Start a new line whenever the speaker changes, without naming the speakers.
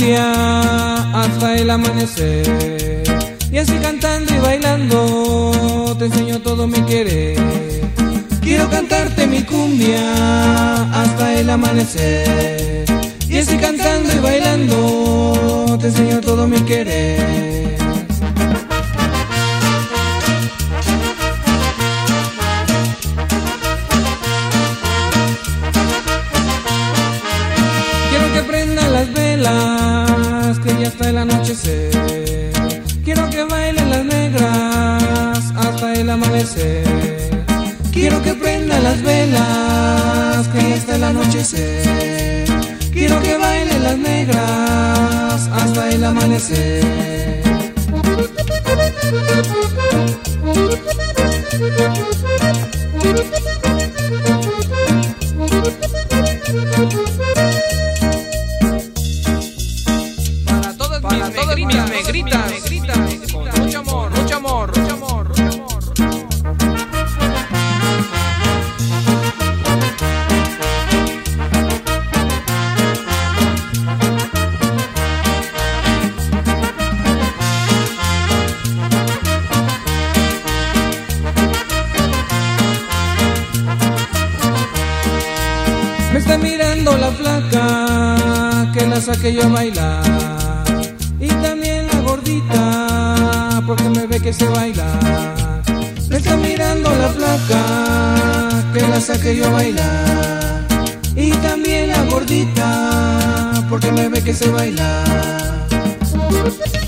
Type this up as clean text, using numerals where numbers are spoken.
cumbia hasta el amanecer, y así cantando y bailando te enseño todo mi querer. Quiero cantarte mi cumbia hasta el amanecer, y así cantando y bailando te enseño todo mi querer. Quiero que prendan las velas, que ya está el anochecer. Quiero que bailen las negras hasta el amanecer. Quiero que prendan las velas, que ya está el anochecer. Quiero que bailen las negras hasta el amanecer.
Para todas mis negritas, con mucho amor, mucho amor, mucho amor, mucho amor.
Me está mirando la flaca, que la saque yo a bailar, y también la gordita, porque me ve que sé bailar. Me está mirando la flaca, que la saque yo a bailar, y también la gordita, porque me ve que sé bailar.